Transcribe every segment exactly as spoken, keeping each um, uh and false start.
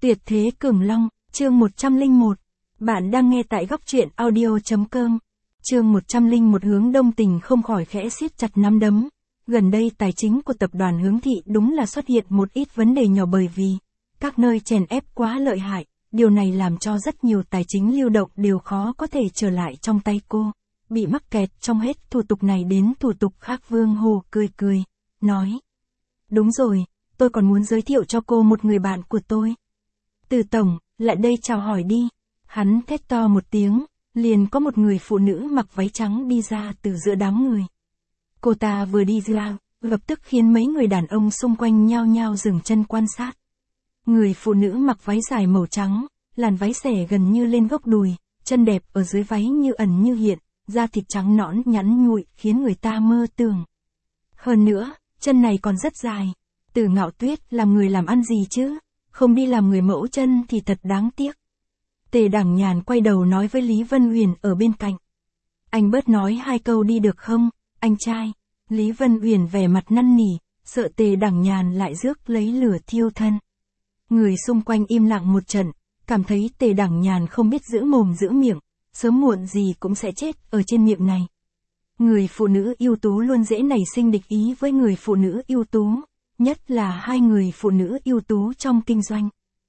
Tuyệt thế cường long, chương một trăm lẻ một. Bạn đang nghe tại góc truyện audio.com. Chương một trăm lẻ một. Hướng Đông Tình không khỏi khẽ siết chặt nắm đấm. Gần đây tài chính của tập đoàn Hướng Thị đúng là xuất hiện một ít vấn đề nhỏ bởi vì các nơi chèn ép quá lợi hại, điều này làm cho rất nhiều tài chính lưu động đều khó có thể trở lại trong tay cô, bị mắc kẹt trong hết thủ tục này đến thủ tục khác. Vương Hồ cười cười, nói: Đúng rồi, tôi còn muốn giới thiệu cho cô một người bạn của tôi. Từ tổng, lại đây chào hỏi đi. Hắn thét to một tiếng, liền có một người phụ nữ mặc váy trắng đi ra từ giữa đám người. Cô ta vừa đi ra, lập tức khiến mấy người đàn ông xung quanh nhao nhao dừng chân quan sát. Người phụ nữ mặc váy dài màu trắng, làn váy xẻ gần như lên gốc đùi, chân đẹp ở dưới váy như ẩn như hiện, da thịt trắng nõn nhắn nhụi khiến người ta mơ tưởng. Hơn nữa, chân này còn rất dài. Từ Ngạo Tuyết làm người làm ăn gì chứ? Không đi làm người mẫu chân thì thật đáng tiếc. Tề Đẳng Nhàn quay đầu nói với Lý Vân Huyền ở bên cạnh. Anh bớt nói hai câu đi được không, anh trai? Lý Vân Huyền vẻ mặt năn nỉ, sợ Tề Đẳng Nhàn lại rước lấy lửa thiêu thân. Người xung quanh im lặng một trận, cảm thấy Tề Đẳng Nhàn không biết giữ mồm giữ miệng, sớm muộn gì cũng sẽ chết ở trên miệng này. Người phụ nữ ưu tú luôn dễ nảy sinh địch ý với người phụ nữ ưu tú, nhất là hai người phụ nữ ưu tú trong kinh doanh.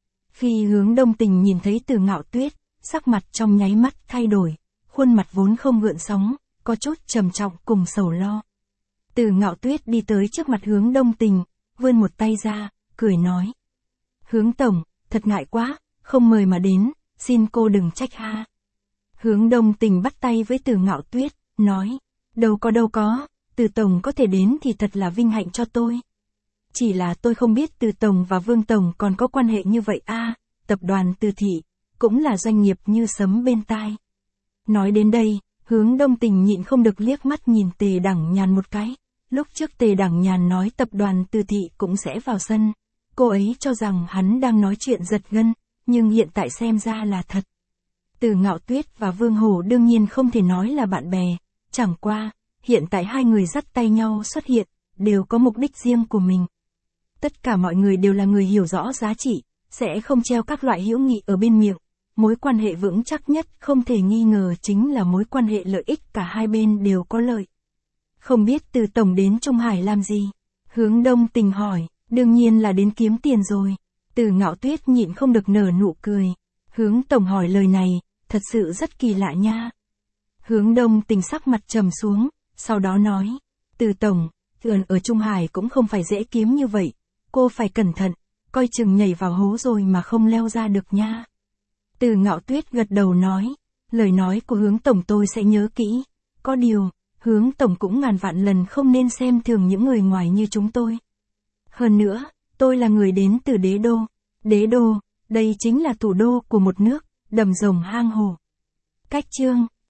Khi Hướng Đông Tình nhìn thấy Từ Ngạo Tuyết, sắc mặt trong nháy mắt thay đổi, khuôn mặt vốn không gợn sóng, có chút trầm trọng cùng sầu lo. Từ Ngạo Tuyết đi tới trước mặt Hướng Đông Tình, vươn một tay ra, cười nói: Hướng tổng, thật ngại quá, không mời mà đến, xin cô đừng trách ha. Hướng Đông Tình bắt tay với Từ Ngạo Tuyết, nói: Đâu có đâu có, Từ tổng có thể đến thì thật là vinh hạnh cho tôi. Chỉ là tôi không biết Từ tổng và Vương tổng còn có quan hệ như vậy a. À, tập đoàn Từ Thị cũng là doanh nghiệp như sấm bên tai. Nói đến đây, Hướng Đông Tình nhịn không được liếc mắt nhìn Tề Đẳng Nhàn một cái. Lúc trước Tề Đẳng Nhàn nói tập đoàn Từ Thị cũng sẽ vào sân, cô ấy cho rằng hắn đang nói chuyện giật gân, nhưng hiện tại xem ra là thật. Từ Ngạo Tuyết và Vương Hồ đương nhiên không thể nói là bạn bè, chẳng qua, hiện tại hai người dắt tay nhau xuất hiện, đều có mục đích riêng của mình. Tất cả mọi người đều là người hiểu rõ giá trị, sẽ không treo các loại hữu nghị ở bên miệng. Mối quan hệ vững chắc nhất không thể nghi ngờ chính là mối quan hệ lợi ích cả hai bên đều có lợi. Không biết Từ tổng đến Trung Hải làm gì? Hướng Đông Tình hỏi. Đương nhiên là đến kiếm tiền rồi. Từ Ngạo Tuyết nhịn không được nở nụ cười. Hướng tổng hỏi lời này, thật sự rất kỳ lạ nha. Hướng Đông Tình sắc mặt trầm xuống, sau đó nói: Từ tổng, tiền ở Trung Hải cũng không phải dễ kiếm như vậy. Cô phải cẩn thận, coi chừng nhảy vào hố rồi mà không leo ra được nha. Từ Ngạo Tuyết gật đầu nói: Lời nói của Hướng tổng tôi sẽ nhớ kỹ. Có điều, Hướng tổng cũng ngàn vạn lần không nên xem thường những người ngoài như chúng tôi. Hơn nữa, tôi là người đến từ Đế Đô. Đế Đô, đây chính là thủ đô của một nước, đầm rồng hang hồ. Cách chương